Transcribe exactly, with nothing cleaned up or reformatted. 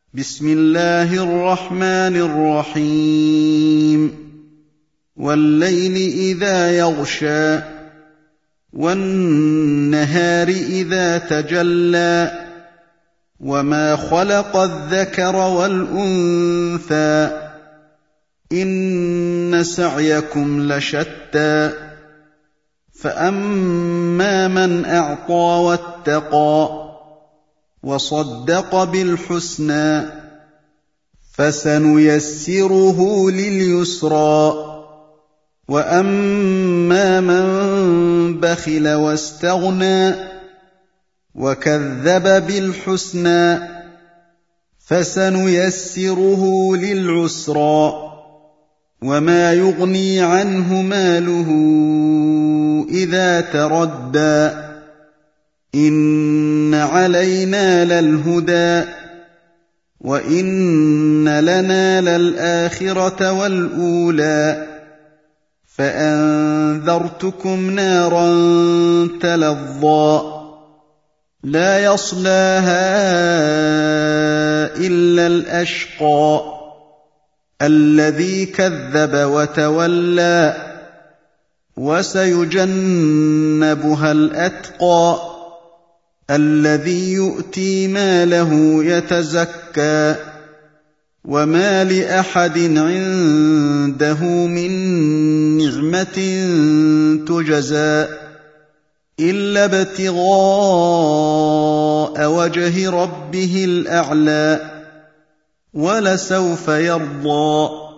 بسم الله الرحمن الرحيم والليل إذا يغشى والنهار إذا تجلى وما خلق الذكر والأنثى إن سعيكم لشتى فأما من أعطى واتقى وصدق بالحسنى فسنيسره لليسرى وأما من بخل واستغنى وكذب بالحسنى فسنيسره للعسرى وما يغني عنه ماله إذا تردى إن علينا للهدى وإن لنا للآخرة والأولى فأنذرتكم نارا تلظى لا يصلاها إلا الأشقى الذي كذب وتولى وسيجنبها الأتقى الذي يؤتي ماله يتزكى وما لأحد عنده من نعمة تجزى إلا ابتغاء وجه ربه الأعلى ولسوف يرضى